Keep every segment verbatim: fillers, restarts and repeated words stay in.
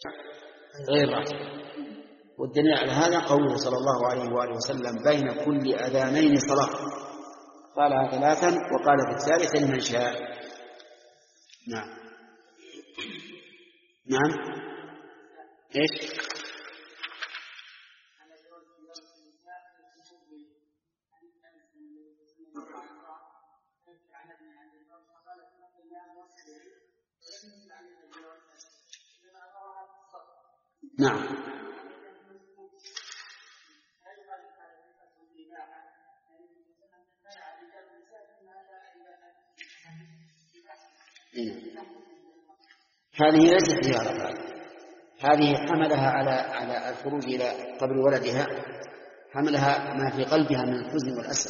غير راتبة. والدليل على هذا قوله صلى الله عليه وآله وسلم: بين كل أذانين صلاة، قالها ثلاثا وقال في الثالث لمن شاء. نعم نعم إيش؟ نعم هذه ليست زيارة، هذه حملها على على الخروج إلى قبر ولدها، حملها ما في قلبها من الحزن والأسى،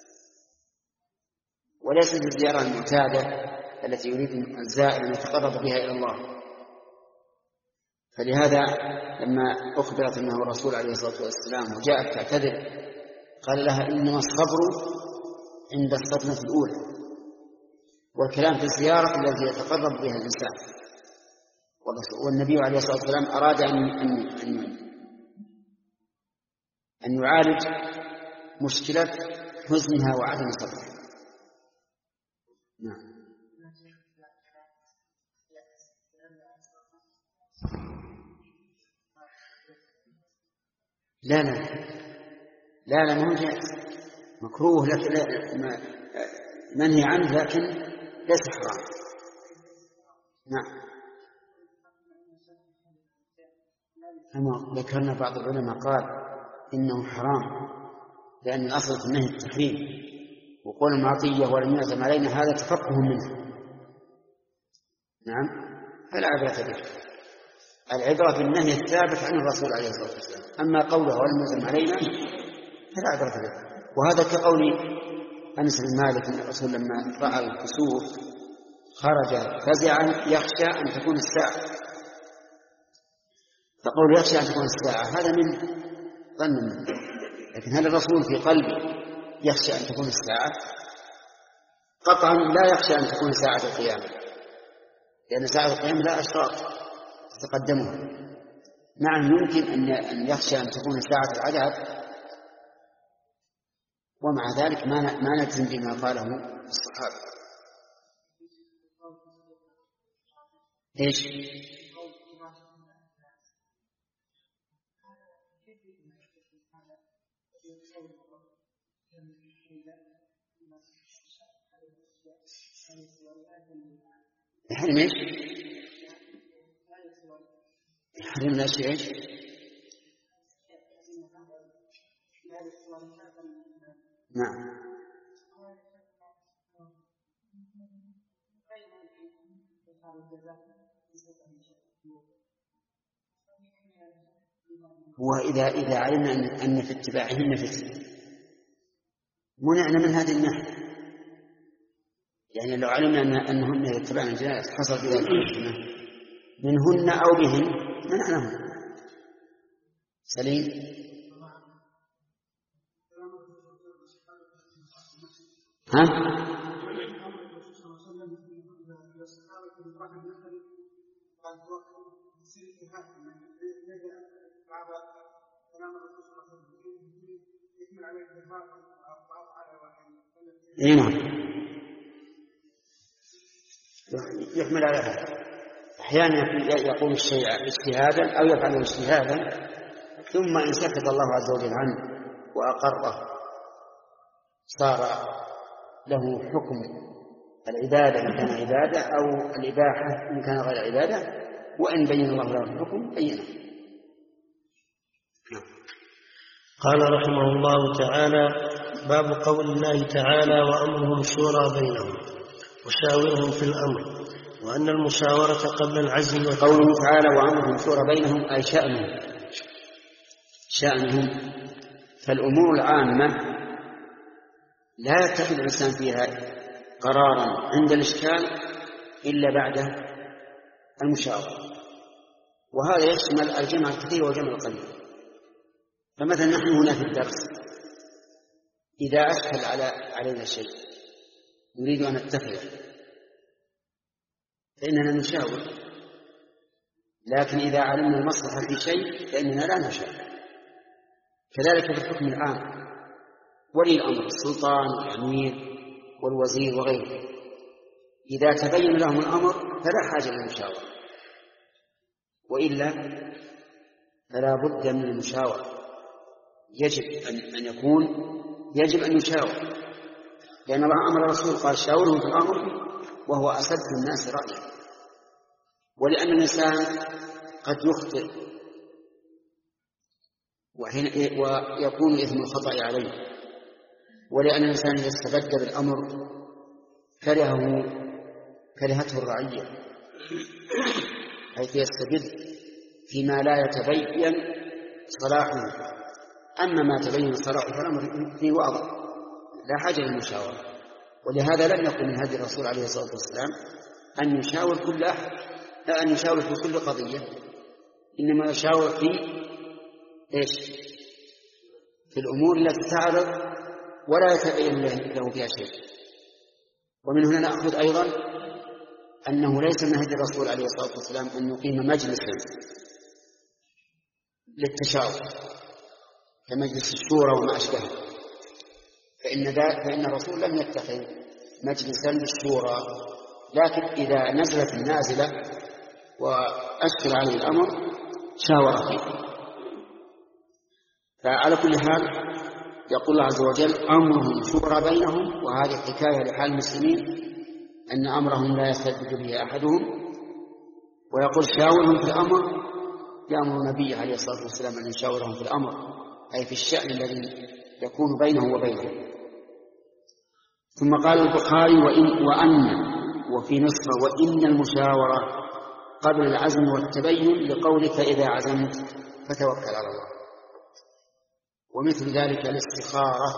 وليست الزيارة المعتادة التي يريد الزائر أن يتقرب بها إلى الله. فلهذا لما أخبرت أنه الرسول عليه الصلاة والسلام وجاءت تعتذر قال لها: إنما الصبر عند الصدمة الأولى، والكلام في الزيارة التي يتقرب بها الإنسان. والنبي عليه الصلاة والسلام أراد أن أن أن يعالج مشكلة حزنها وعدم صبرها. نعم. لا لا لا لا ما هو جائز، مكروه لكن منهي عنه لكن ليس حرام. نعم. كما ذكرنا بعض العلماء قال إنه حرام لأن الأصل في النهي التحريم، وقول المعطية ولم يعزم علينا هذا تفقه منه. نعم فلا عبرة به، العبرة بالنهي الثابت عن الرسول عليه الصلاة والسلام، أما قوله ولم يعزم علينا فلا عبرة به. وهذا كقول أنس بن مالك أن الرسول لما رأى الكسوف خرج فزعا يخشى أن تكون الساعة، فقول يخشى أن تكون الساعة هذا من ظن منه، لكن هل الرسول في قلبه يخشى أن تكون الساعة؟ قطعا لا يخشى أن تكون ساعة القيامة، لأن ساعة القيامة لا أشراط تتقدمها. نعم يمكن أن يخشى أن تكون ساعة العذاب، ومع ذلك ما نجزم بما قاله الصحابة. إيش؟ يحرم إيش؟ يحرم الأشياء إيش؟ نعم. وإذا إذا علمنا أن في اتباعهن فتنة منعنا من هذه الناحية، يعني لو علمنا أن أنهن يتبعن الجنائز حصل في ذلك الفتنة منهن أو بهن منعناهم. سليم. ها؟ إيه نعم يحمل على هذا. أحيانا يقول الشيء اجتهادا أو يفعله اجتهادا، ثم إن سكت الله عز وجل عنه وأقره صار له حكم العبادة إن كان عبادة أو الإباحة إن كان غير عبادة، وإن بين الله له الحكم بينه. قال رحمه الله تعالى: باب قول الله تعالى: وأمرهم شورى بينهم وشاورهم في الأمر، وأن المشاورة قبل العزم. قوله تعالى: وأمرهم شورى بينهم أي شأنهم شأنهم فالأمور العامة لا يتخذ الإنسان فيها قرارا عند الإشكال إلا بعد المشاورة، وهذا يشمل الجمع الكثير والجمع القليل. فمثلا نحن هنا في الدرس إذا أشكل على علينا شيء نريد أن نتفق فإننا نشاور، لكن إذا علمنا المصلحة في شيء فإننا لا نشاء. كذلك في الحكم العام، ولي الأمر السلطان والأمير والوزير وغيره، إذا تبين لهم الأمر فلا حاجة للمشاورة، وإلا فلا بد من المشاورة. يجب أن يكون يجب أن يشاور، لأن الله أمر الرسول قال شاورهم في الأمر وهو أسد الناس رأيا. ولأن الإنسان قد يخطئ ويكون إثم الخطأ عليه، ولأن الإنسان إذا استبد بالأمر كرهه كرهته الرعية، حيث يستبد فيما لا يتبين صلاحه. أما ما تبين صلاحه فالأمر فيه واضح، لا حاجة للمشاورة. ولهذا لم يكن من هدي الرسول عليه الصلاة والسلام أن يشاور كل أحد، لا أن يشاور في كل قضية، إنما يشاور في إيش؟ في الأمور التي تعرض ولا يتبين له فيها شيء. ومن هنا نأخذ أيضا أنه ليس من هدي الرسول عليه الصلاة والسلام أن يقيم مجلسا للتشاور كمجلس الشورى وما أشبهه، فإن, فإن الرسول لم يتخذ مجلسا للشورى، لكن إذا نزلت النازلة وأشكل عليه الأمر شاور فيه. فعلى كل حال يقول الله عز وجل أمرهم شورى بينهم، وهذه حكاية لحال المسلمين أن أمرهم لا يستبد به أحدهم. ويقول شاورهم في الأمر، يأمر النبي عليه الصلاة والسلام أن يشاورهم في الأمر، أي في الشأن الذي يكون بينه وبينه. ثم قال البخاري وإن وأن وفي نسخة وإن المشاورة قبل العزم والتبين، لقولك إذا عزمت فتوكل على الله. ومثل ذلك الاستخارة.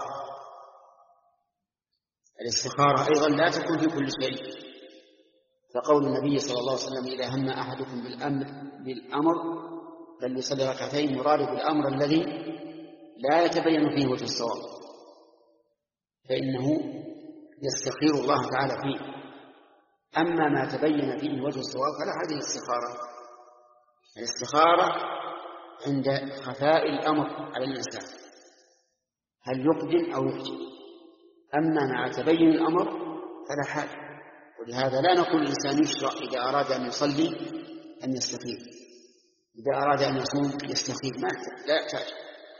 الاستخارة أيضا لا تكون في كل شيء، فقول النبي صلى الله عليه وسلم إذا هم أحدكم بالأمر بالأمر فليصلي ركعتين، مراد بالأمر الذي لا يتبين فيه وجه الصواب، فإنه يستخير الله تعالى فيه. أما ما تبين فيه وجه الصواب فلا حاجة للاستخارة. الاستخارة عند خفاء الأمر على الإنسان، هل يقدم أو يحجم. أما مع تبين الأمر فلا حاجة. ولهذا لا نقول الإنسان يشرع إذا أراد أن يصلي أن يستخير، إذا أراد أن يصوم يستخير، ما لا يحتاج.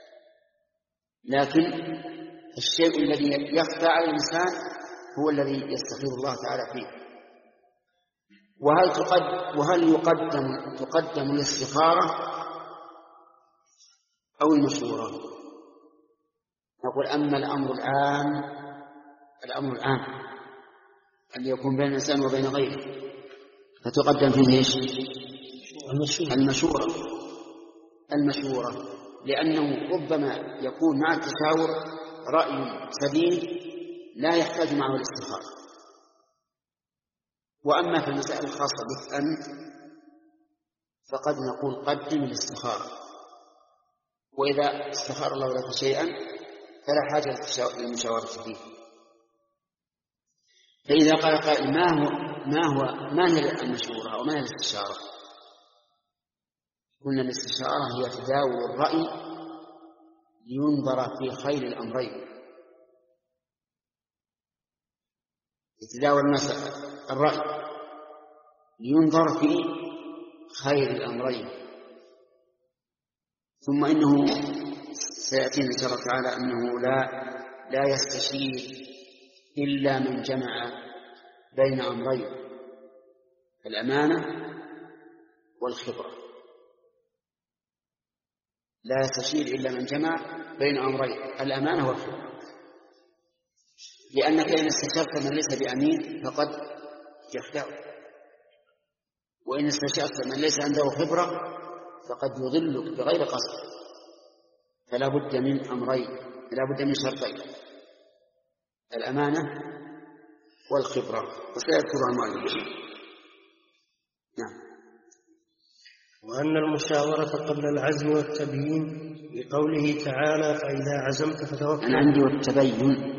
لكن الشيء الذي يخفى على الإنسان هو الذي يستخير الله تعالى فيه. وهل تقدم وهل يقدم تقدم الاستخارة أو المشورة؟ نقول أما الأمر العام الأمر العام اللي يكون بين الإنسان وبين غيره فتقدم فيه إيش؟ المشورة. المشورة لأنه ربما يكون مع التشاور رأي سديد لا يحتاج معه الاستخارة. وأما في المسائل الخاصة بك أنت فقد نقول قدم الاستخارة، وإذا استخار الله لك شيئا فلا حاجة للمشاورة فيه. فإذا قال قائل ما هو ما هو ما هي المشورة وما هي الاستشارة؟ قلنا الاستشارة هي تداول الرأي لينظر في خير الأمرين. يتداول الناس الرأي لينظر في خير الأمرين. ثم إنه سيأتينا إن شاء الله تعالى أنه لا لا يستشير إلا من جمع بين أمرين، الأمانة والخبرة. لا يستشير إلا من جمع بين أمرين، الأمانة والخبرة. لأنك إن استشرت من ليس بأمين فقد يخدعك، وإن استشرت من ليس عنده خبرة فقد يضلك بغير قصد. فلا بد من أمرين، لا بد من شرطين، الأمانة والخبرة، وسيذكرها المؤلف. نعم. وأن المشاورة قبل العزم والتبيين لقوله تعالى فإذا عزمت فتوكل. أنا عندي والتبين.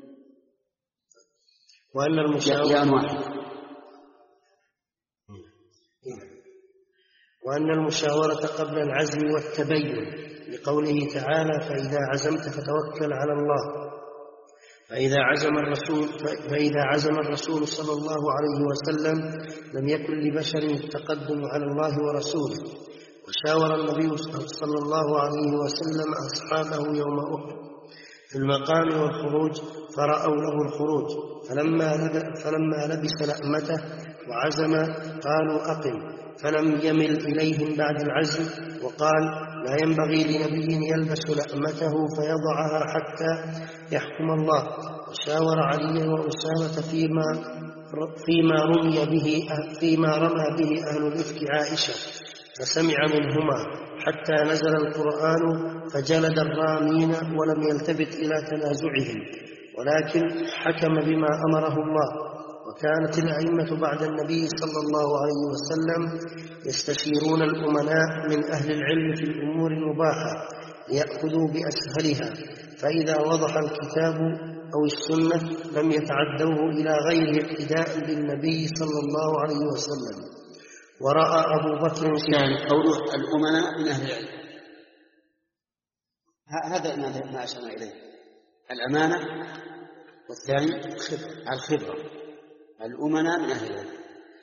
وأن المشاورة يا واحد. وأن المشاورة قبل العزم والتبين، لقوله تعالى: فإذا عزمت فتوكل على الله. فإذا عزم الرسول فإذا عزم الرسول صلى الله عليه وسلم لم يكن لبشر التقدم على الله ورسوله. وشاور النبي صلى الله عليه وسلم أصحابه يوم أحد في المقام والخروج، فرأوا له الخروج، فلما فلما لبس لأمته وعزم قالوا: أقم. فلم يمل إليهم بعد العزم، وقال: لا ينبغي لنبي يلبس لأمته فيضعها حتى يحكم الله. وشاور علي وأسامة فيما فيما رمي به فيما رمى به أهل الإفك عائشة، فسمع منهما حتى نزل القرآن فجلد الرامين ولم يلتفت إلى تنازعهم، ولكن حكم بما أمره الله. وكانت الأئمة بعد النبي صلى الله عليه وسلم يستشيرون الأمناء من أهل العلم في الأمور المباحة ليأخذوا بأسهلها، فإذا وضح الكتاب أو السنة لم يتعدوه إلى غيره اقتداء بالنبي صلى الله عليه وسلم. ورأى أبو بكر يعني قوله الأمناء من أهل العلم، هذا ما أشرنا إليه، الأمانة، والثاني الخبرة. الأمناء من أهل العلم،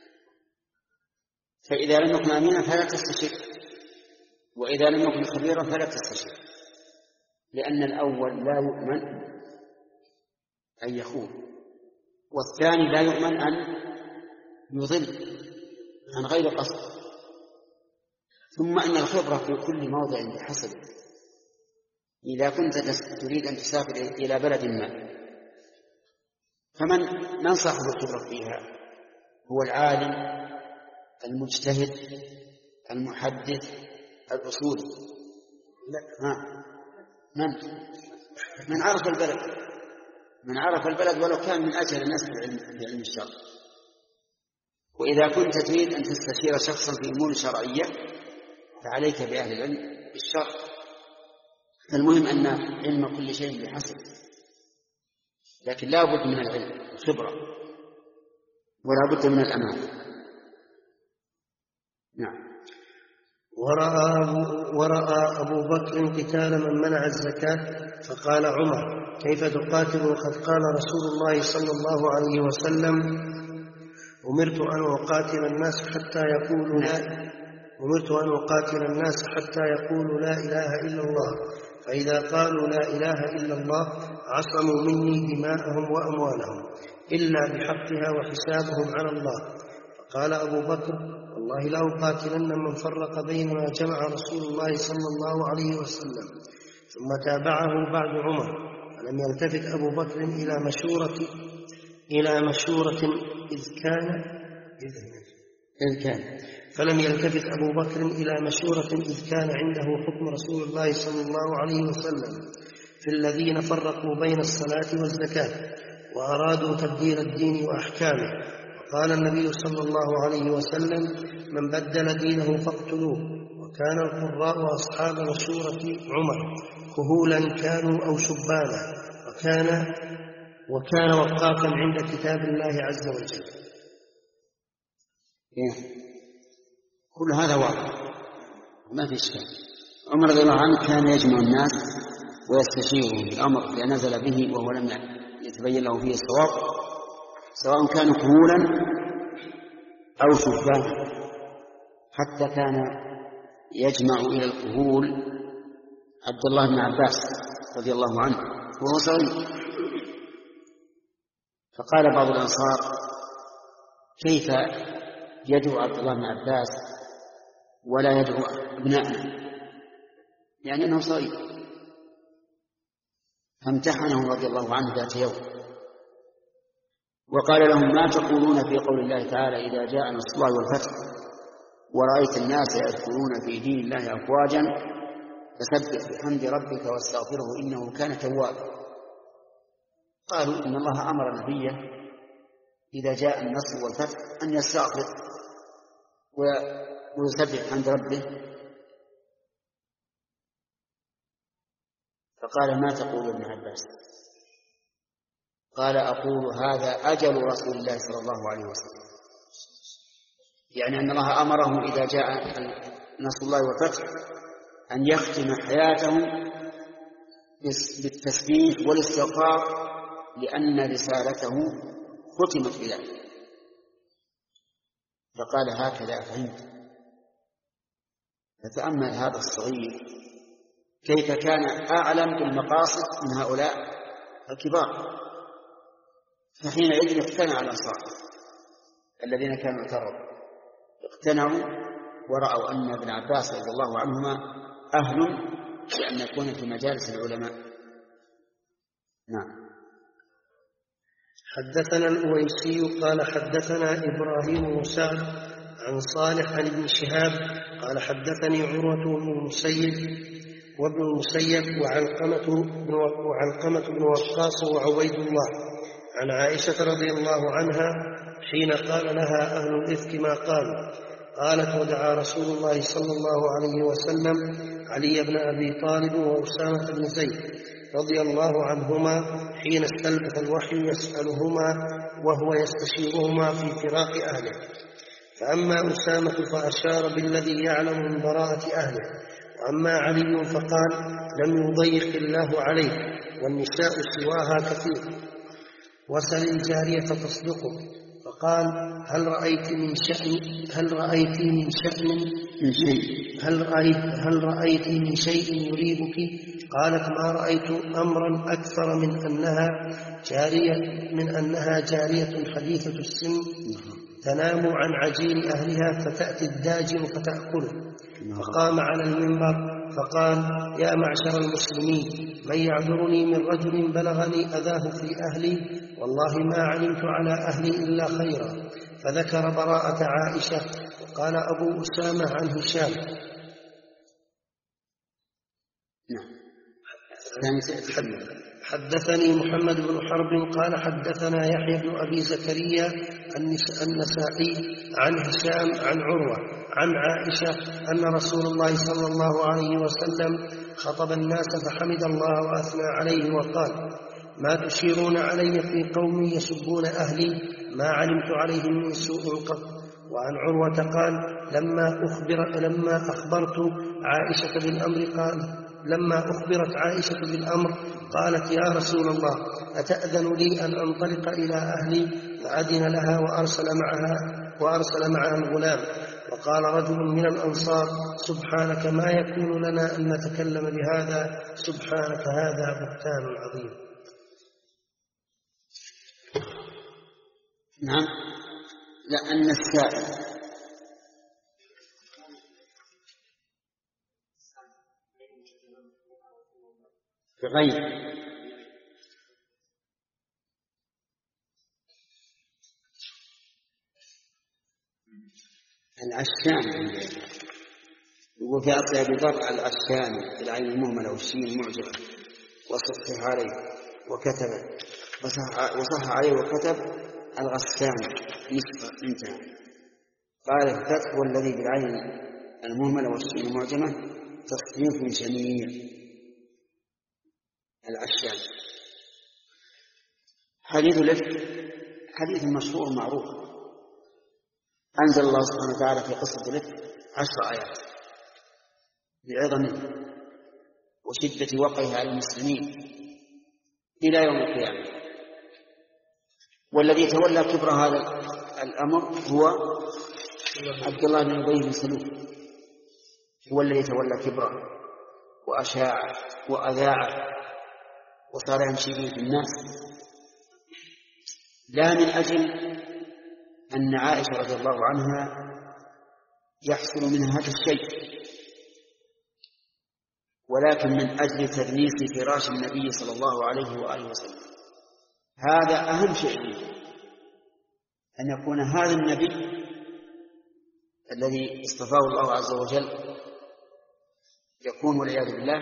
فإذا لم يكن أمينا فلا تستشير، وإذا لم يكن خبيرا فلا تستشير، لأن الأول لا يؤمن أن يخون، والثاني لا يؤمن أن يضل عن غير قصد. ثم أن الخبرة في كل موضع بحسب. إذا كنت تريد أن تسافر إلى بلد ما، فمن ننصح بالخبرة فيها هو العالم المجتهد المحدث الأصولي. ها من من عرف البلد من عرف البلد ولو كان من أجل الناس بعلم الشرع. وإذا كنت تريد أن تستشير شخصا في أمور شرعية فعليك بأهل العلم بالشرع. المهم أن علم كل شيء بحسب، لكن لا بد من العلم الخبرة، ولا بد من الأمان. نعم. ورأى, ورأى أبو بكر قتال من منع الزكاة، فقال عمر: كيف تقاتل وقد قال رسول الله صلى الله عليه وسلم: أمرت أن أقاتل الناس حتى يقولوا لا أمرت أن أقاتل الناس حتى يقولوا لا إله إلا الله، فإذا قالوا لا إله إلا الله عصموا مني دماءهم وأموالهم إلا بحقها وحسابهم على الله. فقال أبو بكر: والله لا أقاتلن من فرق بين ما جمع رسول الله صلى الله عليه وسلم. ثم تابعه بعد عمر، فلم يلتفت أبو بكر إلى مشورة إلى مشورة إذ كان إذ كان فلم يلتفت أبو بكر إلى مشورة إذ كان عنده حكم رسول الله صلى الله عليه وسلم في الذين فرقوا بين الصلاة والزكاة وأرادوا تبديل الدين وأحكامه. وقال النبي صلى الله عليه وسلم: من بدل دينه فاقتلوه. وكان القراء وأصحاب مشورة عمر كهولا كانوا أو شبانا، وكان وكان وقافا عند كتاب الله عز وجل. كل هذا واضح ما في إشكال. عمر رضي الله عنه كان يجمع الناس ويستشيرهم بالأمر إذا نزل به وهو لم يتبين له فيه الصواب، سواء كانوا كهولا أو شبانا. حتى كان يجمع إلى الكهول عبد الله بن عباس رضي الله عنه وهو صغير. فقال بعض الأنصار: كيف يدعو عبد الله بن عباس ولا يدعو ابناءنا؟ يعني أنه صغير. فامتحنه رضي الله عنه ذات يوم وقال لهم: ما تقولون في قول الله تعالى: إذا جاء نصر الله والفتح ورأيت الناس يدخلون في دين الله أفواجا فسبح بحمد ربك واستغفره إنه كان توابا. قالوا: إن الله أمر نبيه إذا جاء النصر والفتح أن يستغفر ويسبح بحمد ربه. فقال: ما تقول ابن عباس؟ قال: أقول هذا أجل رسول الله صلى الله عليه وسلم، يعني أن الله أمره إذا جاء نصر الله والفتح أن يختم حياتهم بالتسبيح والاستغفار، لأن رسالته ختمت بذلك. فقال هكذا فهمت. فتأمل هذا الصغير كيف كان أعلم بالمقاصد من هؤلاء الكبار، فحينئذ اقتنع الأنصار الذين كانوا اعترضوا، اقتنعوا ورأوا أن ابن عباس رضي الله عنهما أهل لأن يكون في مجالس العلماء. نعم. حدثنا الأويسي قال حدثنا إبراهيم بن سعد عن صالح عن ابن شهاب قال حدثني عروة بن المسيب وابن المسيب وعلقمة بن وعلقمة بن وقاص وعبيد الله عن عائشة رضي الله عنها حين قال لها أهل الإفك ما قالوا، قالت ودعا رسول الله صلى الله عليه وسلم علي بن أبي طالب وأسامة بن زيد رضي الله عنهما حين استلبث الوحي يسألهما وهو يستشيرهما في فراق أهله، فأما أسامة فأشار بالذي يعلم من براءة أهله، وأما علي فقال لم يضيق الله عليه والنساء سواها كثير، وسل الجارية تصدقه. فقال هل رأيت من شأن هل رأيت من شأن من شيء هل رأيت هل رأيت من شيء يريبك؟ قالت ما رأيت أمرا أكثر من أنها جارية من أنها جارية حديثة السن تنام عن عجين أهلها فتأتي الداجن فتأكله. فقام على المنبر فقال يا معشر المسلمين من يعذرني من رجل بلغني أذاه في أهلي، والله ما علمت على أهلي إلا خيرا. فذكر براءة عائشة. وقال أبو أسامة عن هشام. حدثني محمد بن حرب قال حدثنا يحيى بن أبي زكريا النسائي عن هشام عن عروة عن عائشة أن رسول الله صلى الله عليه وسلم خطب الناس فحمد الله وأثنى عليه وقال ما تشيرون علي في قوم يسبون أهلي ما علمت عليهم من سوء قط. وعن عروة قال لما, أخبر لما أخبرت عائشة بالأمر قال لما أخبرت عائشة بالأمر قالت يا رسول الله أتأذن لي أن أنطلق إلى أهلي؟ فأذن لها وأرسل معها, وأرسل معها الغلام. وقال رجل من الأنصار سبحانك ما يكون لنا أن نتكلم بهذا، سبحانك هذا بهتان عظيم. نعم. لأن السائل بغير العشان يقول في أصل أبي ذر العشان بالعين المهملة والشين المعجمة وصح عليه وكتب وصح, وصح عليه وكتب الغسان نصف انتهى. قال الفتح والذي بالعين المهملة والشين المعجمة تصنيف جميل. العشان حديث الإفك حديث مشهور معروف، أنزل الله سبحانه وتعالى في قصة الإفك عشر آيات لعظمه وشدة وقعها على المسلمين إلى يوم القيامة. والذي تولى كبر هذا الأمر هو عبد الله بن أبي بن سلول، هو الذي تولى كبره وأشاعه وأذاعه وصار يمشي به في الناس، لا من أجل أن عائشة رضي الله عنها يحصل منها هذا الشيء، ولكن من أجل تدنيس فراش النبي صلى الله عليه وآله وسلم. هذا أهم شيء، أن يكون هذا النبي الذي اصطفاه الله عز وجل يكون والعياذ بالله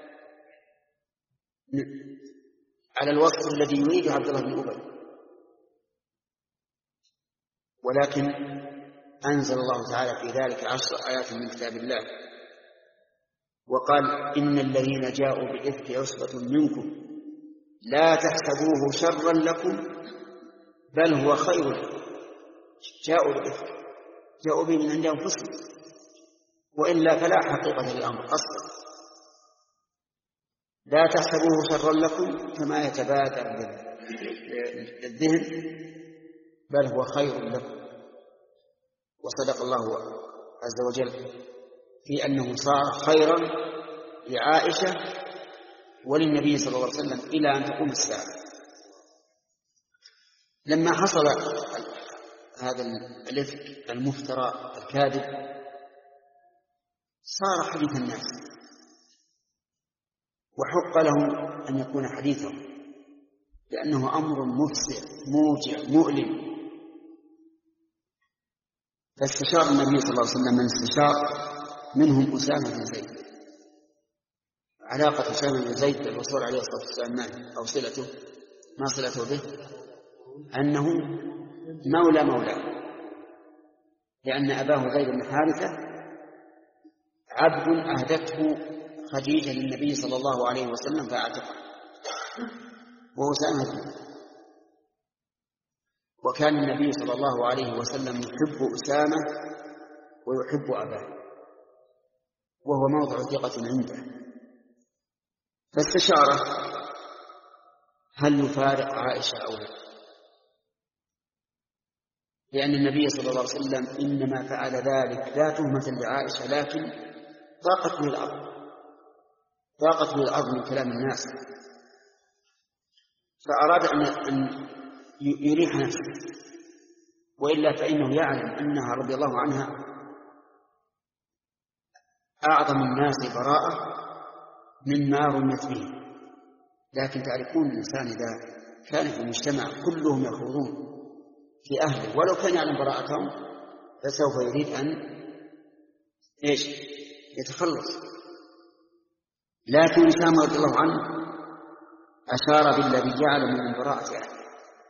على الوصف الذي يريده عبد الله بن أبي. ولكن أنزل الله تعالى في ذلك عشر آيات من كتاب الله وقال إن الذين جاءوا بالإفك عصبة منكم لا تحسبوه شرا لكم بل هو خير لكم. جاءوا بالإفك جاءوا به من عند أنفسهم، وإلا فلا حقيقة للأمر أصلا. لا تحسبوه شرا لكم كما يتبادر للذهن، بل هو خير لكم. وصدق الله عز وجل في أنه صار خيرا لعائشة وللنبي صلى الله عليه وسلم إلى أن تقوم الساعة. لما حصل هذا الإفك المفترى الكاذب صار حديث الناس، وحق لهم أن يكون حديثهم، لأنه أمر مفزع موجع مؤلم. فاستشار النبي صلى الله عليه وسلم من استشار، منهم أسامة بن زيد. علاقة أسامة بن زيد بالرسول عليه الصلاة والسلام أو صلته ما صلته به؟ أنه مولى مولى، لأن أباه زيد بن حارثة عبد أهدته خديجة للنبي صلى الله عليه وسلم فأعتقه، وأسامة. وكان النبي صلى الله عليه وسلم يحب أسامة ويحب أباه، وهو موضع ثقة عنده. فاستشاره هل يفارق عائشة أو لا، لأن النبي صلى الله عليه وسلم إنما فعل ذلك لا تهمة لعائشة، لكن ضاقت به الأرض ضاقت به الأرض من كلام الناس، فأراد أن يريح نفسه، وإلا فإنه يعلم أنها رضي الله عنها أعظم الناس براءة مما رمت به. لكن تعرفون الإنسان إذا كان في المجتمع كلهم يخوضون في أهله ولو كان يعلم براءتهم فسوف يريد أن إيش يتخلص. لكن أسامة رضي الله عنه أشار بالذي يعلم من براءة أهله.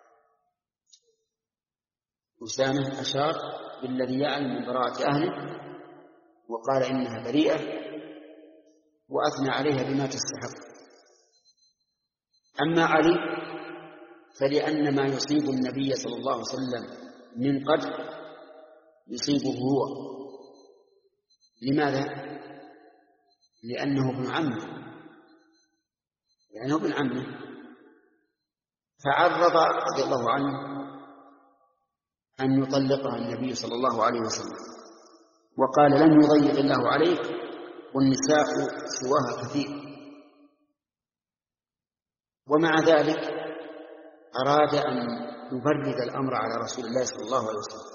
أسامة أشار بالذي يعلم من براءة أهله وقال إنها بريئة وأثنى عليها بما تستحق. أما علي فلأن ما يصيب النبي صلى الله عليه وسلم من قدر يصيبه هو. لماذا؟ لأنه ابن عمه لأنه ابن عمه فعرض رضي الله عنه أن يطلقها النبي صلى الله عليه وسلم، وقال لن يضيق الله عليك والنساء سواها كثير. ومع ذلك أراد أن يبرد الأمر على رسول الله صلى الله عليه وسلم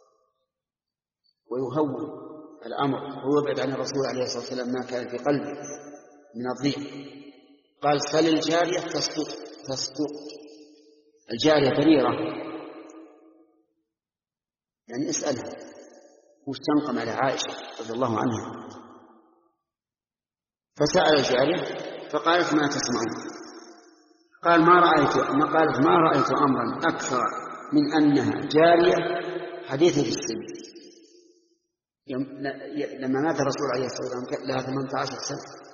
ويهون الأمر ويبعد عن الرسول عليه الصلاة والسلام ما كان في قلبه من الضيق. قال سل الجارية تسقط تسقط الجارية بريرة، يعني اسألها وش تنقم على عائشة رضي الله عنها. فسأل الجارية فقالت ما تسمعون؟ قال ما رأيت ما قالت ما رأيت أمرا أكثر من أنها جارية حديثة السن. لما مات الرسول عليه الصلاة والسلام لها ثمانية عشر سنة،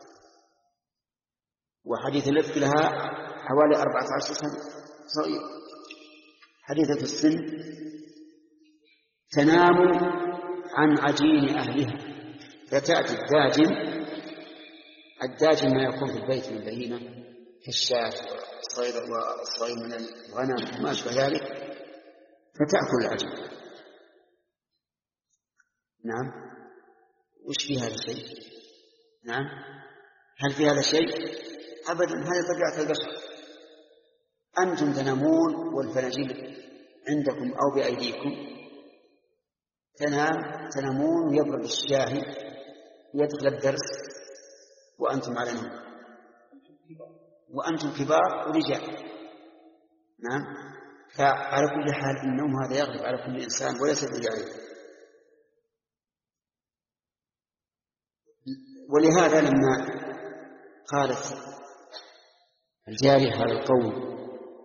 وحديث الإفك لها حوالي أربعة عشر سنة، صغير. حديثة السن تنام عن عجين أهلها فتأتي الداجن. الداجن ما يكون في البيت من بهيمة كالشاة والصغير من الغنم وما أشبه ذلك، فتأكل العجين. نعم، وش في هذا الشيء؟ نعم، هل في هذا الشيء؟ أبدا، هذا طبيعة البشر. أنتم تنامون والفناجيل عندكم أو بأيديكم، تنام تنامون ويبرد الشاهي ويدخل الدرس وأنتم على نوم، وأنتم كبار ورجال. نعم، فعلى كل حال النوم هذا يغلب على كل إنسان وليس برجال. ولهذا لما قالت الجارية هذا القول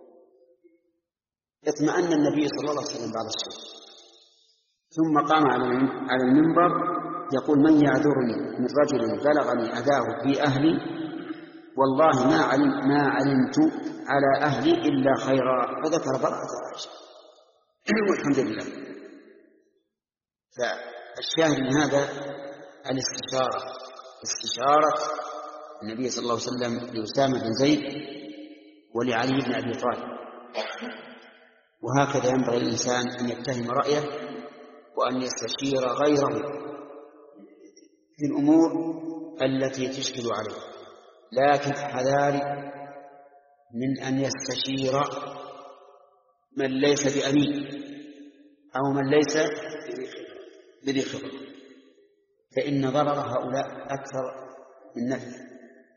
اطمأن النبي صلى الله عليه وسلم بعض الشيء، ثم قام على المنبر يقول من يعذرني من رجل بلغني أذاه في أهلي والله ما علم ما علمت على أهلي إلا خيرا. فذكر براءة عائشة والحمد لله. فالشاهد من هذا الاستشارة، استشارة النبي صلى الله عليه وسلم لأسامة بن زيد ولعلي بن أبي طالب. وهكذا ينبغي الإنسان أن يتهم رأيه وأن يستشير غيره في الأمور التي تشكل عليه، لكن حذاري من أن يستشير من ليس بأمين أو من ليس بذي خبرة، فإن ضرر هؤلاء أكثر من نفع.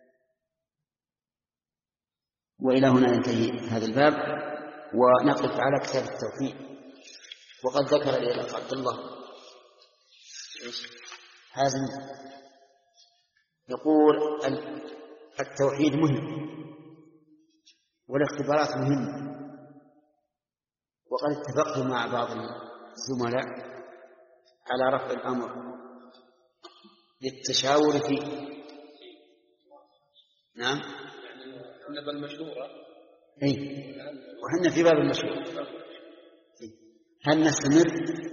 وإلى هنا ينتهي هذا الباب، ونقف على كتاب التوحيد. وقد ذكر لي الأخ عبد الله حازم يقول التوحيد مهم والاختبارات مهمة، وقد اتفقت مع بعض الزملاء على رفع الأمر للتشاور فيه. نعم، احنا بالمشهورة اي وحنا في باب المشهور. هل نستمر؟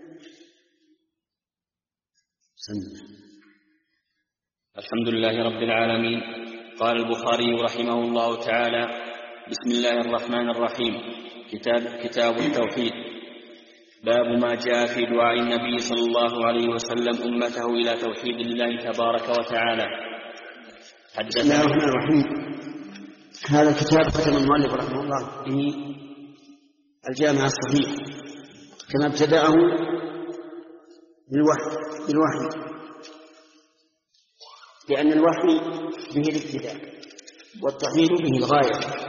سنة. الحمد لله رب العالمين. قال البخاري رحمه الله تعالى: بسم الله الرحمن الرحيم. كتاب, كتاب التوحيد. باب ما جاء في دعاء النبي صلى الله عليه وسلم أمته إلى توحيد الله تبارك وتعالى. بسم الله الرحمن الرحيم. هذا الكتاب ختم المؤلف رحمه الله به الجامع الصحيح كما ابتدأه بالوحي بالوحي لأن الوحي به الابتداء والتوحيد به الغاية.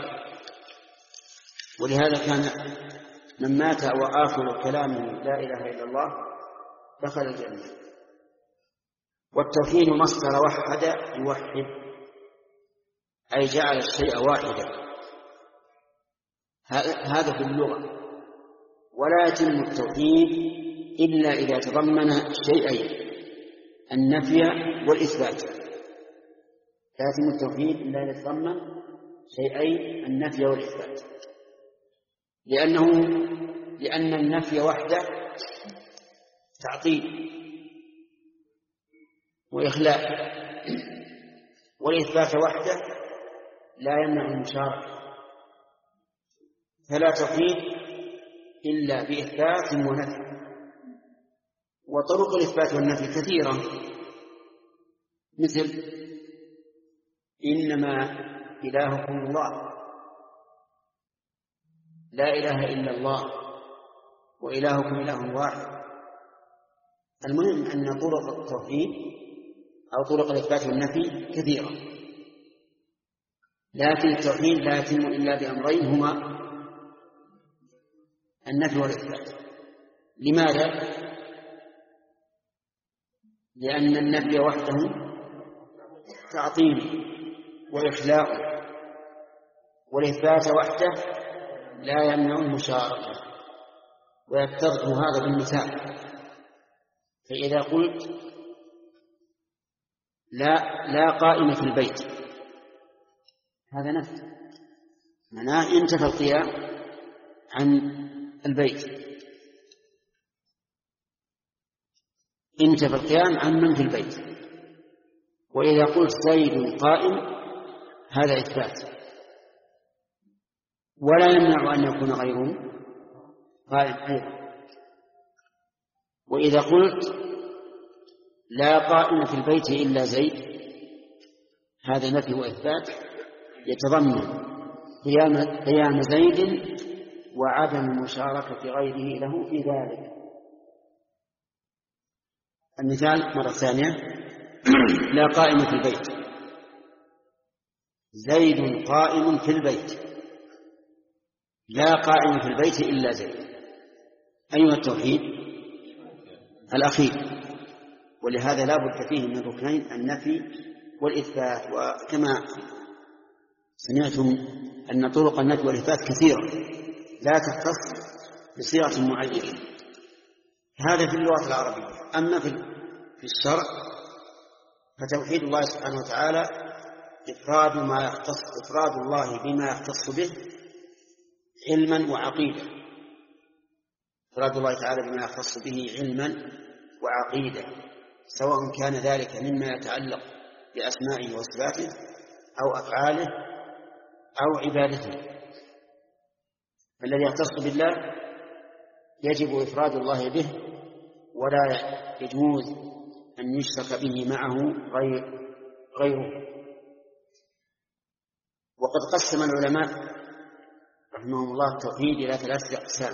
ولهذا كان من مات وآخر كلامه لا إله إلا الله دخل الجنة. والتوحيد مصدر وحد يوحد، أي جعل الشيء واحدا. هذا في اللغة. ولا يتم التوحيد إلا إذا تضمن شيئين: النفي والإثبات. لا يتم التوحيد إلا إذا تضمن شيئين: النفي والإثبات. لأنه لأن النفي وحده تعطيل وإخلاء، والإثبات وحده لا يمنع المشاركة. فلا توحيد إلا بإثبات ونفي. وطرق الإثبات والنفي كثيرة، مثل: إنما إلهكم الله، لا إله إلا الله، وإلهكم إله واحد. المهم أن طرق التوحيد أو طرق الإثبات والنفي كثيرة، لكن التوحيد لا يتم إلا بأمرين هما النفي والإثبات. لماذا؟ لأن النفي وحده تعطيل وإخلاء، والإثبات وحده لا يمنع المشاركة. ويتضح هذا بالمثال. فإذا قلت لا لا قائم في البيت، هذا نفي، معناه انتفى القيام عن البيت، انتفى القيام عن من في البيت. وإذا قلت زيد قائم، هذا إثبات، ولا يمنع أن يكون غيره قائم أيضا. وإذا قلت لا قائم في البيت إلا زيد، هذا نفي وإثبات يتضمن قيام قيام زيد وعدم مشاركة غيره له في ذلك. المثال مرة ثانية: لا قائم في البيت، زيد قائم في البيت، لا قائم في البيت إلا زيد. أيها التوحيد الأخير. ولهذا لا بد فيه من ركنين: النفي والإثبات. وكما سمعتم أن طرق النفي والإثبات كثيرة لا تختص بصيغة معينة. هذا في اللغة العربية. أما في الشرع فتوحيد الله سبحانه وتعالى إفراد ما يختص إفراد الله بما يختص به علما وعقيدة. إفراد الله تعالى بما يختص به علما وعقيدة. سواء كان ذلك مما يتعلق بأسمائه وصفاته أو أفعاله أو عبادته. الذي يختص بالله يجب إفراد الله به، ولا يجوز أن يشرك به معه غير غيره. وقد قسم العلماء رحمهم الله التوحيد إلى ثلاثة أقسام: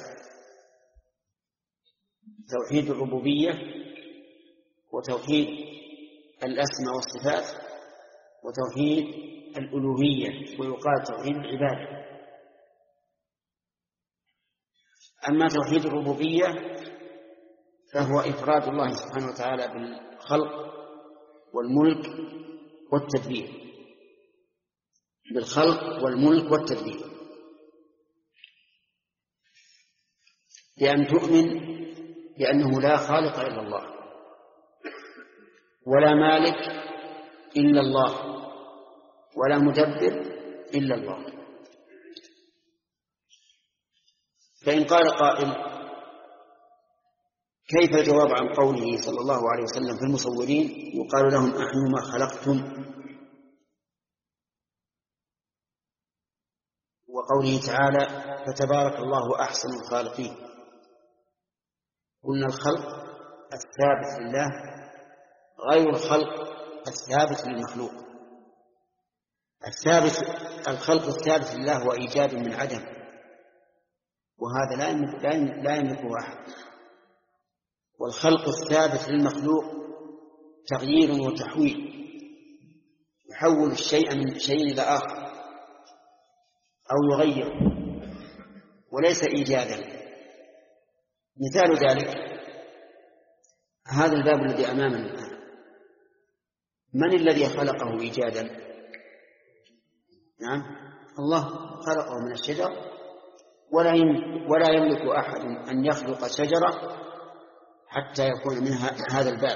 توحيد الربوبية، وتوحيد الأسماء والصفات، وتوحيد الألوهية، ويقال توحيد العبادة. أما توحيد الربوبية فهو إفراد الله سبحانه وتعالى بالخلق والملك والتدبير، بالخلق والملك والتدبير، بأن تؤمن بأنه لا خالق إلا الله، ولا مالك إلا الله، ولا مدبر إلا الله. فإن قال قائل: كيف الجواب عن قوله صلى الله عليه وسلم في المصورين يقال لهم أحيوا ما خلقتم، وقوله تعالى فتبارك الله أحسن الخالقين؟ قلنا الخلق الثابت لله غير الخلق الثابت للمخلوق. الثابت الخلق الثابت لله هو إيجاد من عدم، وهذا لا يملك لا يملكه أحد. والخلق الثابت للمخلوق تغيير وتحويل، يحول الشيء من شيء إلى آخر أو يغير، وليس إيجادا. مثال ذلك هذا الباب الذي أمامنا الآن، من الذي خلقه إيجادا؟ نعم، الله خلقه من الشجر، ولا ولا يملك أحد أن يخلق شجرة حتى يكون منها هذا الباب.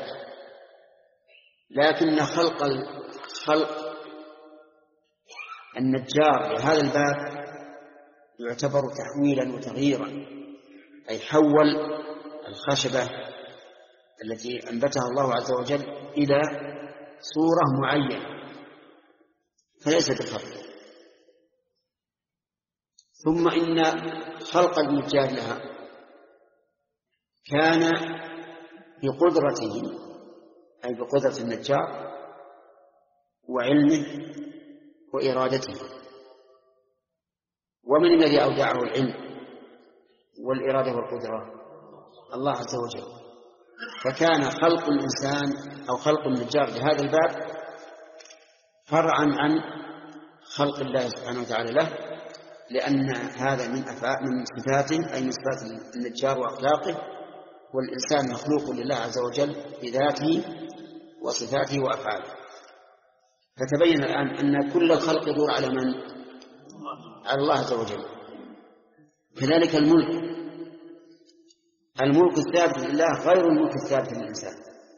لكن خلق خلق النجار لهذا الباب يعتبر تحويلا وتغييرا، أي حول الخشبة التي أنبتها الله عز وجل إلى صورة معينة، فليس بخلق. ثم إن خلق النجار لها كان بقدرته، أي بقدرة النجار وعلمه وإرادته. ومن الذي أودعه العلم والإرادة والقدرة؟ الله عز وجل. فكان خلق الإنسان أو خلق النجار لهذا الباب فرعا عن خلق الله سبحانه وتعالى له، لأن هذا من أفعال من صفاته، أي من صفات النجار وأخلاقه، والإنسان مخلوق لله عز وجل بذاته وصفاته وأفعاله. فتبين الآن أن كل الخلق يدور على من؟ على الله عز وجل. كذلك الملك الملك الثابت لله غير الملك الثابت للإنسان.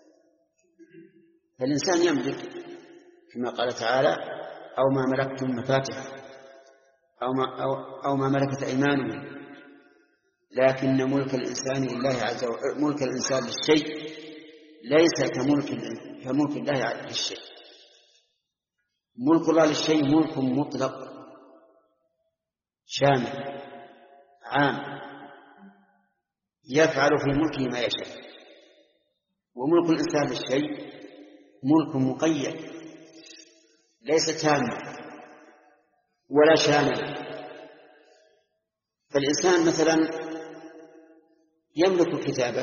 فالإنسان يملك كما قال تعالى: أو ما ملكتم مفاتحه، أو ما, أو, أو ما ملكت أيمانهم، لكن ملك الإنسان لله عز وجل، ملك الإنسان للشيء ليس كملك كملك الله للشيء. ملك الله للشيء ملك مطلق شامل عام يفعل في ملكه ما يشاء، وملك الإنسان للشيء ملك مقيد ليس تاما ولا شاملا. فالإنسان مثلا يملك كتابه،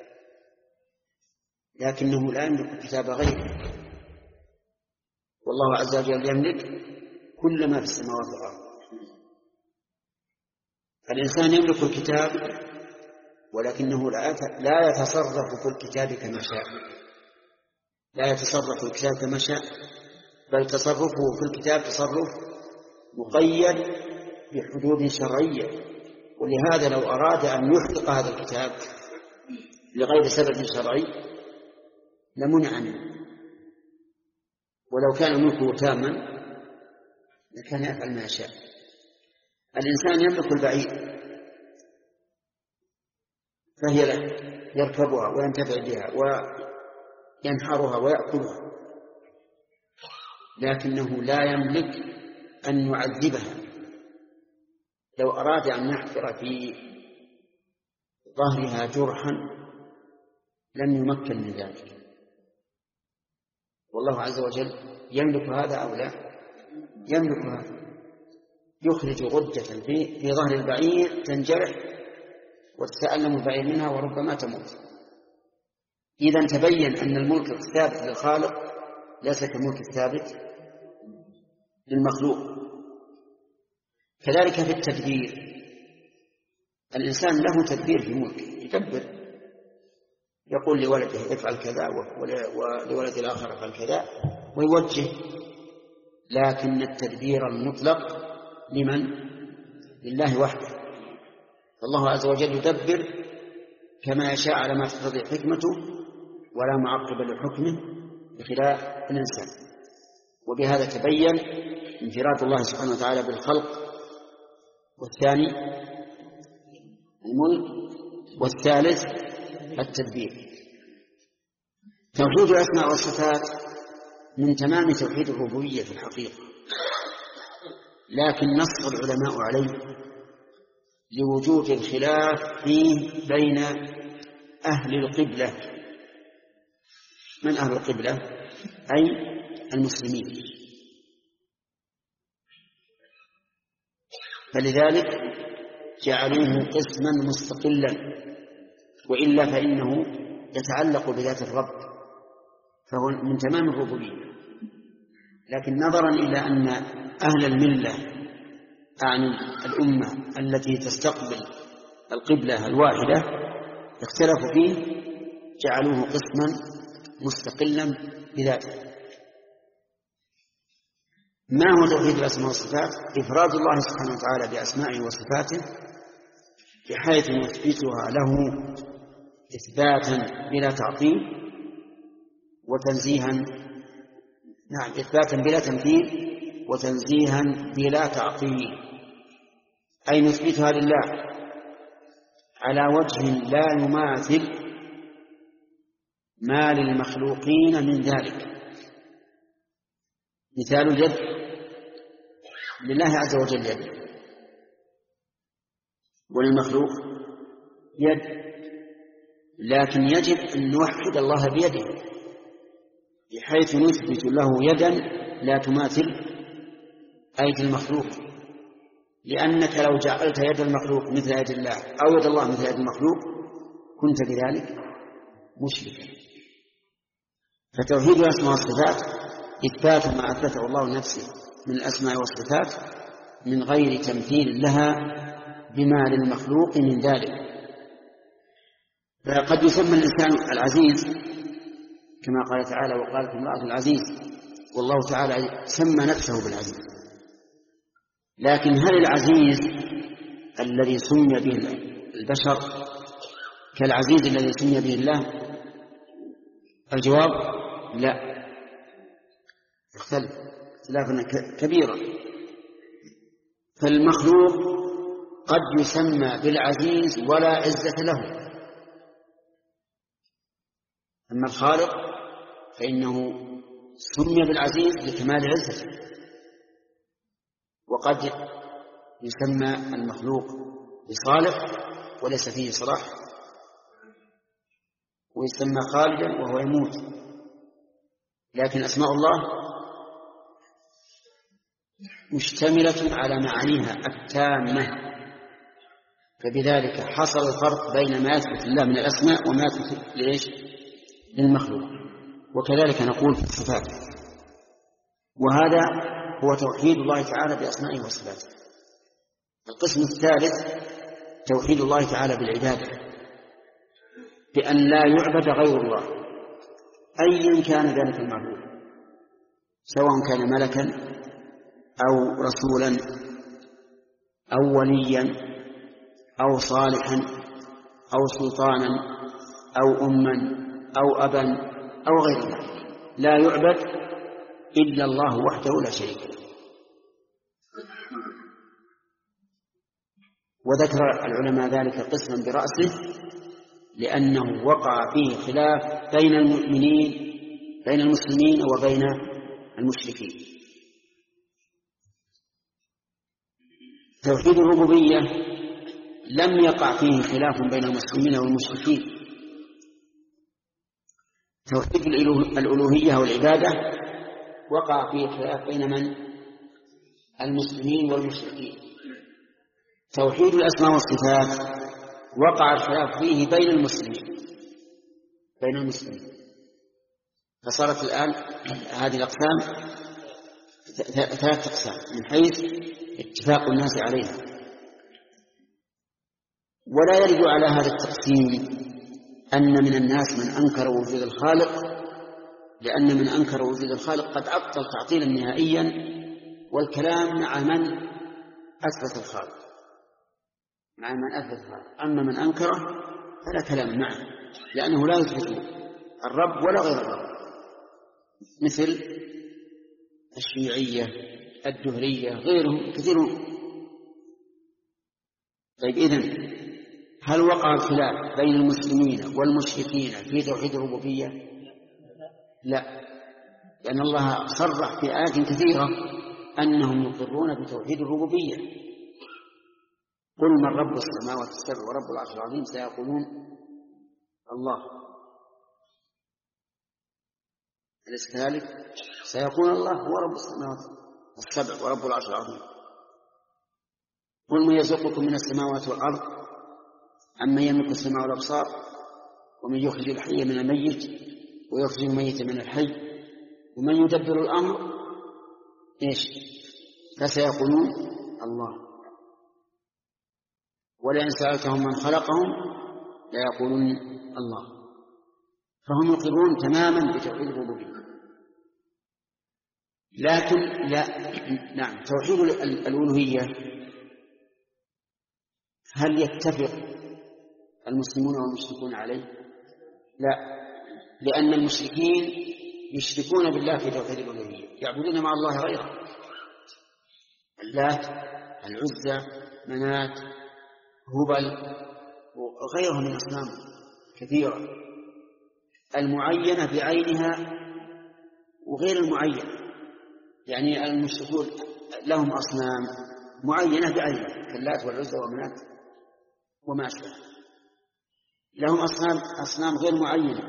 لكنه لا يملك كتاب غيره، والله عز وجل يملك كل ما في السماوات والأرض. فالإنسان يملك الكتاب ولكنه لا يتصرف في الكتاب كما شاء، لا يتصرف في الكتاب كما شاء، بل تصرفه في الكتاب تصرف مقيد بحدود شرعية. ولهذا لو أراد أن يحقق هذا الكتاب لغير سبب شرعي لمنع عنه، ولو كان ملكه تاما لكان يفعل ما يشاء. الإنسان يملك البعير فهي له، يركبها وينتفع بها ينحرها ويأكلها، لكنه لا يملك أن يعذبها. لو أراد أن يحفر في ظهرها جرحا لم يمكن من ذلك، والله عز وجل يملك هذا أو لا؟ يملك هذا. يخرج غدة في, في ظهر البعير تنجرح وتتألم البعير منها وربما تموت. إذن تبين أن الملك الثابت للخالق ليس كملك الثابت للمخلوق. كذلك في التدبير، الإنسان له تدبير في ملكه، يدبر، يقول لولده افعل كذا ولولد الآخر افعل كذا ويوجه، لكن التدبير المطلق لمن؟ لله وحده. فالله عز وجل يدبر كما يشاء على ما تقتضي حكمته ولا معقب لحكمه بخلاف الإنسان. وبهذا تبين انفراد الله سبحانه وتعالى بالخلق، والثاني الملك، والثالث التدبير. توحيد الأسماء والصفات من تمام توحيد الربوبية في الحقيقة، لكن نص العلماء عليه لوجود الخلاف فيه بين أهل القبلة. من أهل القبلة؟ أي المسلمين. فلذلك جعلوه قسما مستقلا، وإلا فإنه يتعلق بذات الرب، فهو من تمام الربوبية. لكن نظرا إلى أن أهل الملة أعني الأمة التي تستقبل القبلة الواحدة اختلفوا فيه، جعلوه قسما مستقلا بذاته. ما هو توحيد الأسماء والصفات؟ إفراد الله سبحانه وتعالى بأسمائه وصفاته بحيث يثبتها له إثباتا بلا تعطيل، وتنزيها نعم إثباتا بلا تمثيل وتنزيها بلا تعطيل، أي نثبتها لله على وجه لا يماثل ما للمخلوقين من ذلك. مثال اليد، لله عز وجل يد، وللمخلوق يد، لكن يجب أن نوحد الله بيده بحيث نثبت له يدا لا تماثل أيدي المخلوق، لأنك لو جعلت يد المخلوق مثل يد الله أو يد الله مثل يد المخلوق كنت بذلك مشركا. فتوحيد الأسماء والصفات إثبات ما أثبته الله لنفسه من الأسماء والصفات من غير تمثيل لها بما للمخلوق من ذلك. فقد يسمى الإنسان العزيز كما قال تعالى وقالت امرأة العزيز، والله تعالى سمى نفسه بالعزيز، لكن هل العزيز الذي سمي به البشر كالعزيز الذي سمي به الله؟ الجواب لا، يختلف اختلافا كبيرا. فالمخلوق قد يسمى بالعزيز ولا عزة له، أما الخالق فإنه سمي بالعزيز لكمال عزته، وقد يسمى المخلوق بصالح وليس فيه صلاح، ويسمى خالدا وهو يموت. لكن أسماء الله مشتملة على معانيها التامة، فبذلك حصل الفرق بين ما يثبت لله من الأسماء وما يثبت لإيش؟ للمخلوق. وكذلك نقول في الصفات، وهذا هو توحيد الله تعالى بأسمائه وصفاته. القسم الثالث توحيد الله تعالى بالعبادة، بأن لا يعبد غير الله أيا كان ذلك المعبود، سواء كان ملكا أو رسولا أو وليا أو صالحا أو سلطانا أو أما أو أبا أو غير ذلك، لا يعبد إلا الله وحده لا شريك له. وذكر العلماء ذلك قسما برأسه لأنه وقع فيه خلاف بين المؤمنين بين المسلمين وبين المشركين. توحيد الربوبية لم يقع فيه خلاف بين المسلمين والمشركين. توحيد الألوهية والعبادة وقع فيه خلاف بين من؟ المسلمين والمشركين. توحيد الأسماء والصفات وقع الخلاف فيه بين المسلمين بين المسلمين فصارت الآن هذه الأقسام ثلاث أقسام من حيث اتفاق الناس عليها. ولا يرد على هذا التقسيم أن من الناس من أنكر وجود الخالق، لأن من أنكر وجود الخالق قد أبطل تعطيلا نهائيا، والكلام مع من أثبت الخالق مع من أثبت الخالق. أما من أنكره فلا كلام معه، لأنه لا يثبت الرب ولا غير الرب، مثل الشيوعية الدهرية غيرهم كثيرون. طيب إذن هل وقع الخلاف بين المسلمين والمشركين في توحيد الربوبية؟ لا، لأن الله صرح في آيات كثيرة أنهم يقرون بتوحيد الربوبية. قل من رب السماوات السبع ورب العرش العظيم سيقولون الله. أليس كذلك؟ سيقول الله هو رب السماوات السبع ورب العرش العظيم. قل من يرزقكم من السماوات والأرض أمن يملك السماء والأبصار ومن يخرج الحي من الميت ويخرج الميت من الحي ومن يدبر الأمر إيش؟ فسيقولون الله. ولئن سألتهم من خلقهم ليقولون الله. فهم يقرون تماما بتوحيد الربوبية. لكن لا نعم توحيد الألوهية هل يتفق المسلمون والمشركون عليه؟ لا، لأن المشركين يشركون بالله في توحيد الألوهية، يعبدون مع الله غيره، اللات، العزى، منات، هبل وغيرهم من أصنام كثيرة، المعينة بعينها وغير المعينة. يعني المشركون لهم أصنام معينة بعينها كاللات والعزى ومنات وما أشبه، لهم أصنام أصنام غير معينة.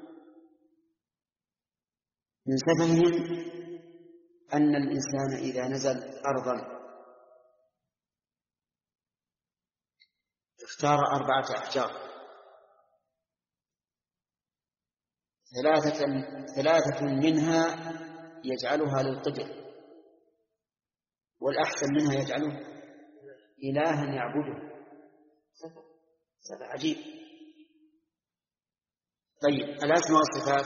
من سفههم أن الإنسان إذا نزل أرضا اختار أربعة أحجار، ثلاثة ثلاثة منها يجعلها للقدر، والأحسن منها يجعله إلها يعبده. هذا عجيب. طيب الأسماء والصفات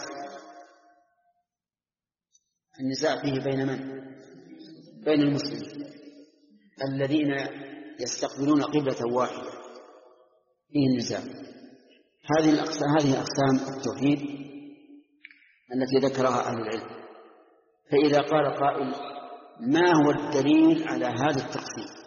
النزاع فيه بين من؟ بين المسلمين الذين يستقبلون قبلة واحدة، فيه النزاع. هذه الأقسام هذه أقسام التوحيد التي ذكرها أهل العلم. فإذا قال قائل ما هو الدليل على هذا التقسيم؟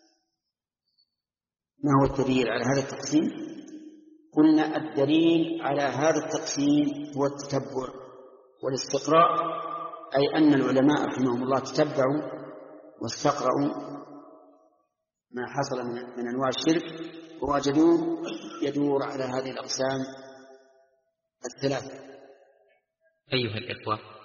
ما هو الدليل على هذا التقسيم؟ قلنا الدليل على هذا التقسيم هو التتبع والاستقراء، أي أن العلماء رحمهم الله تتبعوا واستقرأوا ما حصل من أنواع الشرك ووجدوه يدور على هذه الأقسام الثلاثة. أيها الإخوة،